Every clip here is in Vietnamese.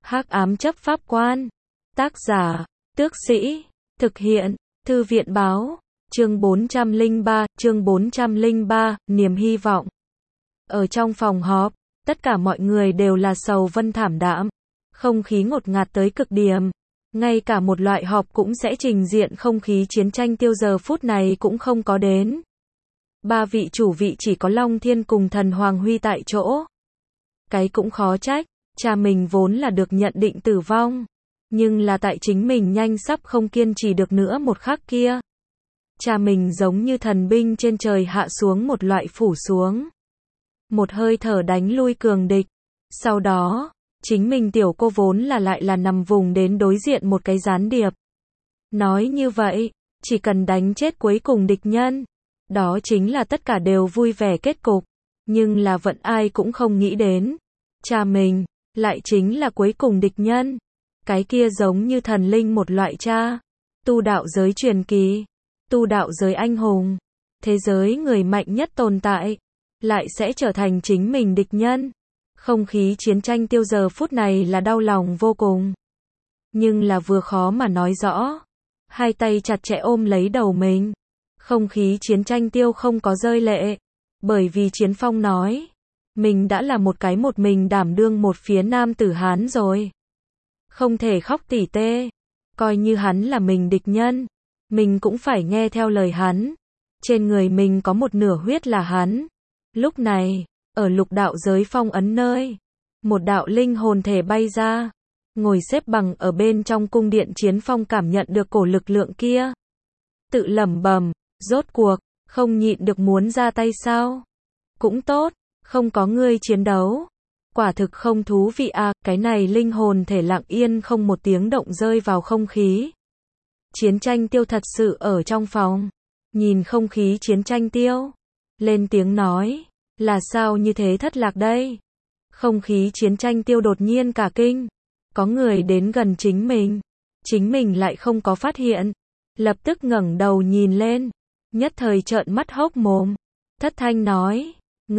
Hắc ám chấp pháp quan. Tác giả, Tước Sĩ. Thực hiện, Thư viện báo. Chương 403, niềm hy vọng. Ở trong phòng họp, tất cả mọi người đều là sầu vân thảm đạm. Không khí ngột ngạt tới cực điểm. Ngay cả một loại họp cũng sẽ trình diện không khí chiến tranh tiêu giờ phút này cũng không có đến. Ba vị chủ vị chỉ có Long Thiên cùng Thần Hoàng Huy tại chỗ. Cái cũng khó trách, cha mình vốn là được nhận định tử vong. Nhưng là tại chính mình nhanh sắp không kiên trì được nữa một khắc kia. Cha mình giống như thần binh trên trời hạ xuống một loại phủ xuống. Một hơi thở đánh lui cường địch. Sau đó, chính mình tiểu cô vốn là lại là nằm vùng đến đối diện một cái gián điệp. Nói như vậy, chỉ cần đánh chết cuối cùng địch nhân. Đó chính là tất cả đều vui vẻ kết cục. Nhưng là vẫn ai cũng không nghĩ đến. Cha mình, lại chính là cuối cùng địch nhân. Cái kia giống như thần linh một loại cha. Tu đạo giới truyền kỳ. Tu đạo giới anh hùng. Thế giới người mạnh nhất tồn tại. Lại sẽ trở thành chính mình địch nhân. Không khí chiến tranh tiêu giờ phút này là đau lòng vô cùng. Nhưng là vừa khó mà nói rõ. Hai tay chặt chẽ ôm lấy đầu mình. Không khí chiến tranh tiêu không có rơi lệ. Bởi vì Chiến Phong nói. Mình đã là một mình đảm đương một phía nam tử Hán rồi. Không thể khóc tỉ tê. Coi như hắn là mình địch nhân. Mình cũng phải nghe theo lời hắn. Trên người mình có một nửa huyết là hắn. Lúc này, ở lục đạo giới phong ấn nơi. Một đạo linh hồn thể bay ra. Ngồi xếp bằng ở bên trong cung điện Chiến Phong cảm nhận được cổ lực lượng kia. Tự lẩm bẩm, rốt cuộc, không nhịn được muốn ra tay sao? Cũng tốt, không có ngươi chiến đấu. Quả thực không thú vị à, cái này linh hồn thể lặng yên không một tiếng động rơi vào không khí. Chiến tranh tiêu thật sự ở trong phòng. Nhìn không khí chiến tranh tiêu. Lên tiếng nói, là sao như thế thất lạc đây? Không khí chiến tranh tiêu đột nhiên cả kinh. Có người đến gần chính mình. Chính mình lại không có phát hiện. Lập tức ngẩng đầu nhìn lên. Nhất thời trợn mắt hốc mồm. Thất thanh nói,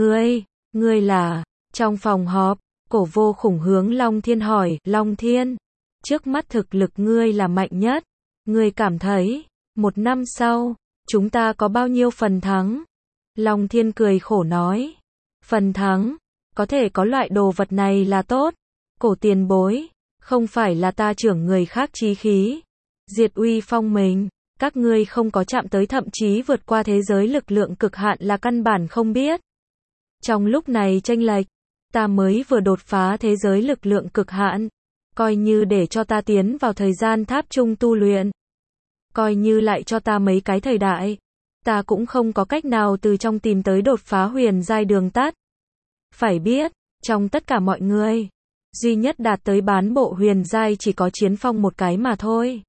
ngươi là... Trong phòng họp, Cổ Vô Khủng hướng Long Thiên hỏi, Long Thiên, trước mắt thực lực ngươi là mạnh nhất. Ngươi cảm thấy, 1 năm sau, chúng ta có bao nhiêu phần thắng? Long Thiên cười khổ nói, phần thắng, có thể có loại đồ vật này là tốt. Cổ tiền bối, không phải là ta trưởng người khác chí khí. Diệt uy phong mình, các ngươi không có chạm tới thậm chí vượt qua thế giới lực lượng cực hạn là căn bản không biết. Trong lúc này chênh lệch, ta mới vừa đột phá thế giới lực lượng cực hạn. Coi như để cho ta tiến vào thời gian tháp chung tu luyện. Coi như lại cho ta mấy cái thời đại. Ta cũng không có cách nào từ trong tìm tới đột phá huyền giai đường tắt. Phải biết, trong tất cả mọi người, duy nhất đạt tới bán bộ huyền giai chỉ có Chiến Phong một cái mà thôi.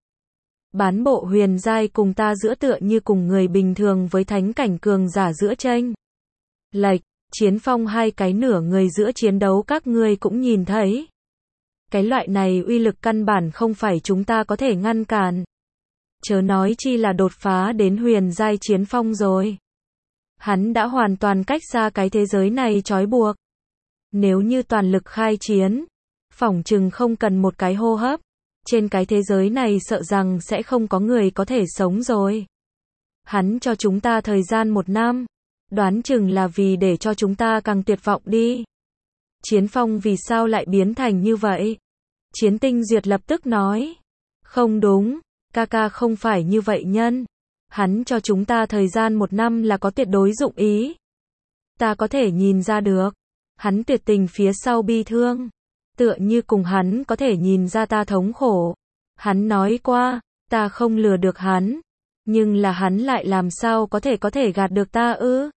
Bán bộ huyền giai cùng ta giữa tựa như cùng người bình thường với thánh cảnh cường giả giữa chênh lệch. Chiến Phong hai cái nửa người giữa chiến đấu các ngươi cũng nhìn thấy. Cái loại này uy lực căn bản không phải chúng ta có thể ngăn cản. Chớ nói chi là đột phá đến huyền giai Chiến Phong rồi. Hắn đã hoàn toàn cách xa cái thế giới này trói buộc. Nếu như toàn lực khai chiến, phỏng chừng không cần một cái hô hấp. Trên cái thế giới này sợ rằng sẽ không có người có thể sống rồi. Hắn cho chúng ta thời gian 1 năm. Đoán chừng là vì để cho chúng ta càng tuyệt vọng đi. Chiến Phong vì sao lại biến thành như vậy? Chiến Tinh Duyệt lập tức nói. Không đúng, ca không phải như vậy nhân. Hắn cho chúng ta thời gian 1 năm là có tuyệt đối dụng ý. Ta có thể nhìn ra được. Hắn tuyệt tình phía sau bi thương. Tựa như cùng hắn có thể nhìn ra ta thống khổ. Hắn nói qua, ta không lừa được hắn. Nhưng là hắn lại làm sao có thể gạt được ta ư?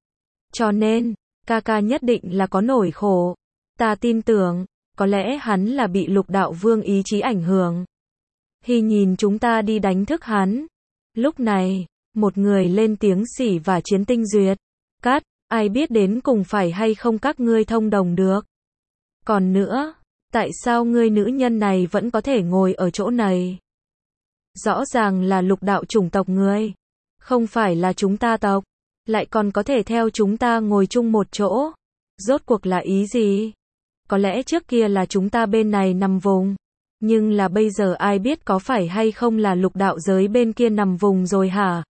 Cho nên, ca nhất định là có nỗi khổ. Ta tin tưởng, có lẽ hắn là bị Lục Đạo Vương ý chí ảnh hưởng. Hy nhìn chúng ta đi đánh thức hắn. Lúc này, một người lên tiếng xỉ vả Chiến Tinh Duyệt. Cát, ai biết đến cùng phải hay không các ngươi thông đồng được. Còn nữa, tại sao ngươi nữ nhân này vẫn có thể ngồi ở chỗ này? Rõ ràng là lục đạo chủng tộc ngươi. Không phải là chúng ta tộc. Lại còn có thể theo chúng ta ngồi chung một chỗ. Rốt cuộc là ý gì? Có lẽ trước kia là chúng ta bên này nằm vùng, nhưng là bây giờ ai biết có phải hay không là lục đạo giới bên kia nằm vùng rồi hả?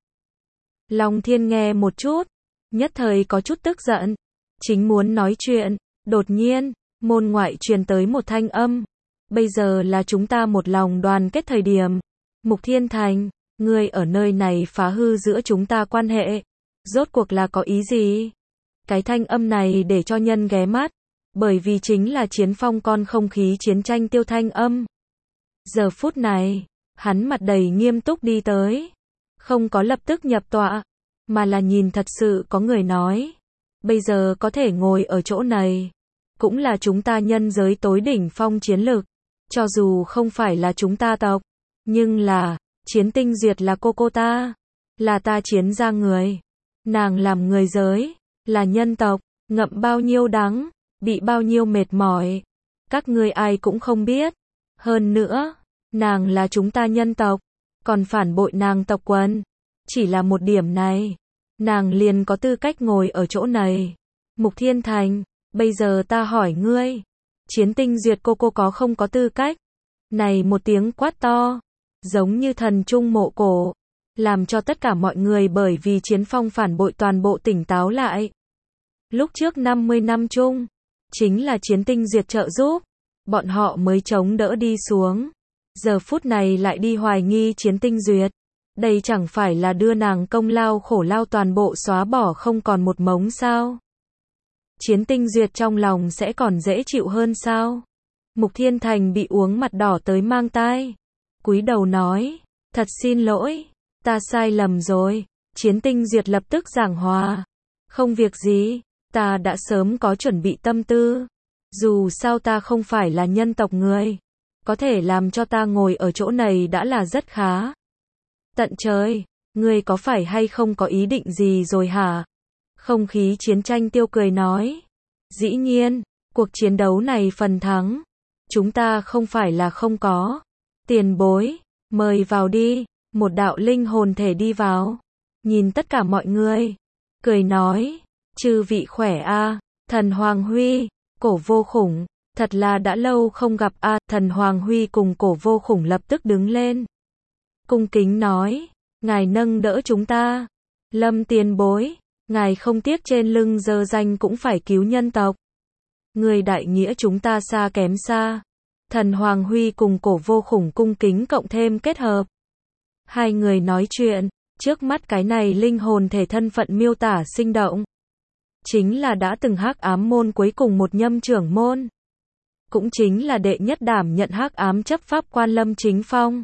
Long Thiên nghe một chút, nhất thời có chút tức giận, chính muốn nói chuyện, đột nhiên, môn ngoại truyền tới một thanh âm. Bây giờ là chúng ta một lòng đoàn kết thời điểm. Mục Thiên Thành, ngươi ở nơi này phá hư giữa chúng ta quan hệ, rốt cuộc là có ý gì? Cái thanh âm này để cho nhân ghé mắt, bởi vì chính là Chiến Phong con không khí chiến tranh Tiêu thanh âm. Giờ phút này, hắn mặt đầy nghiêm túc đi tới, không có lập tức nhập tọa, mà là nhìn thật sự có người nói, bây giờ có thể ngồi ở chỗ này, cũng là chúng ta nhân giới tối đỉnh phong chiến lực, cho dù không phải là chúng ta tộc, nhưng là, Chiến Tinh Duyệt là cô ta, là ta Chiến gia người, nàng làm người giới, là nhân tộc, ngậm bao nhiêu đắng, bị bao nhiêu mệt mỏi, các ngươi ai cũng không biết, hơn nữa, nàng là chúng ta nhân tộc, còn phản bội nàng tộc quần, chỉ là một điểm này, nàng liền có tư cách ngồi ở chỗ này. Mục Thiên Thành, bây giờ ta hỏi ngươi, Chiến Tinh Duyệt cô có không có tư cách? Này một tiếng quát to, giống như thần trung mộ cổ, làm cho tất cả mọi người bởi vì Chiến Phong phản bội toàn bộ tỉnh táo lại. Lúc trước 50 năm chung, chính là Chiến Tinh Duyệt trợ giúp, bọn họ mới chống đỡ đi xuống. Giờ phút này lại đi hoài nghi Chiến Tinh Duyệt, đây chẳng phải là đưa nàng công lao khổ lao toàn bộ xóa bỏ không còn một mống sao? Chiến Tinh Duyệt trong lòng sẽ còn dễ chịu hơn sao? Mục Thiên Thành bị uống mặt đỏ tới mang tai, cúi đầu nói, thật xin lỗi, ta sai lầm rồi. Chiến Tinh Duyệt lập tức giảng hòa, không việc gì, ta đã sớm có chuẩn bị tâm tư, dù sao ta không phải là nhân tộc người, có thể làm cho ta ngồi ở chỗ này đã là rất khá. Tận trời, ngươi có phải hay không có ý định gì rồi hả? Không khí chiến tranh Tiêu cười nói, dĩ nhiên, cuộc chiến đấu này phần thắng, chúng ta không phải là không có. Tiền bối, mời vào đi. Một đạo linh hồn thể đi vào, nhìn tất cả mọi người, cười nói, chư vị khỏe a, Thần Hoàng Huy, Cổ Vô Khủng, thật là đã lâu không gặp a. Thần Hoàng Huy cùng Cổ Vô Khủng lập tức đứng lên, cung kính nói, ngài nâng đỡ chúng ta, Lâm tiền bối, ngài không tiếc trên lưng dơ danh cũng phải cứu nhân tộc, người đại nghĩa chúng ta xa kém xa. Thần Hoàng Huy cùng Cổ Vô Khủng cung kính cộng thêm kết hợp, hai người nói chuyện, trước mắt cái này linh hồn thể thân phận miêu tả sinh động, chính là đã từng Hắc Ám môn cuối cùng một nhâm trưởng môn, cũng chính là đệ nhất đảm nhận Hắc Ám chấp pháp quan Lâm Chính Phong.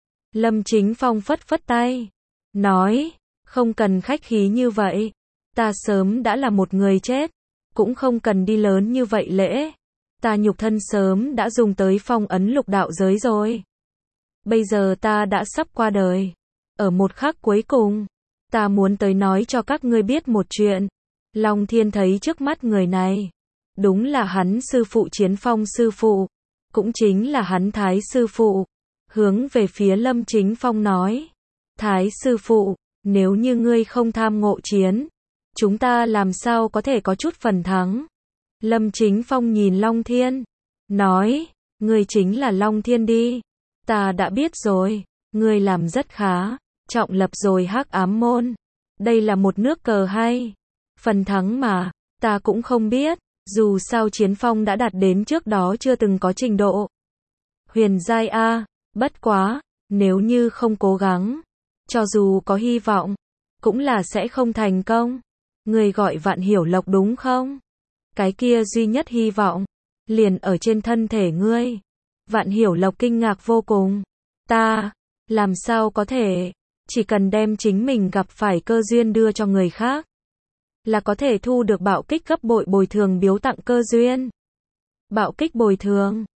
Lâm Chính Phong phất phất tay, nói, không cần khách khí như vậy, ta sớm đã là một người chết, cũng không cần đi lớn như vậy lễ, ta nhục thân sớm đã dùng tới phong ấn lục đạo giới rồi. Bây giờ ta đã sắp qua đời, ở một khắc cuối cùng, ta muốn tới nói cho các ngươi biết một chuyện. Long Thiên thấy trước mắt người này, đúng là hắn sư phụ Chiến Phong sư phụ, cũng chính là hắn Thái sư phụ, hướng về phía Lâm Chính Phong nói, Thái sư phụ, nếu như ngươi không tham ngộ chiến, chúng ta làm sao có thể có chút phần thắng. Lâm Chính Phong nhìn Long Thiên, nói, ngươi chính là Long Thiên đi, ta đã biết rồi, ngươi làm rất khá, trọng lập rồi Hắc Ám môn, đây là một nước cờ hay, phần thắng mà, ta cũng không biết, dù sao Chiến Phong đã đạt đến trước đó chưa từng có trình độ. Huyền giai a, bất quá, nếu như không cố gắng, cho dù có hy vọng, cũng là sẽ không thành công. Ngươi gọi Vạn Hiểu Lộc đúng không? Cái kia duy nhất hy vọng, liền ở trên thân thể ngươi. Vạn Hiểu Lộc kinh ngạc vô cùng. Ta, làm sao có thể, chỉ cần đem chính mình gặp phải cơ duyên đưa cho người khác, là có thể thu được bạo kích gấp bội bồi thường biếu tặng cơ duyên. Bạo kích bồi thường,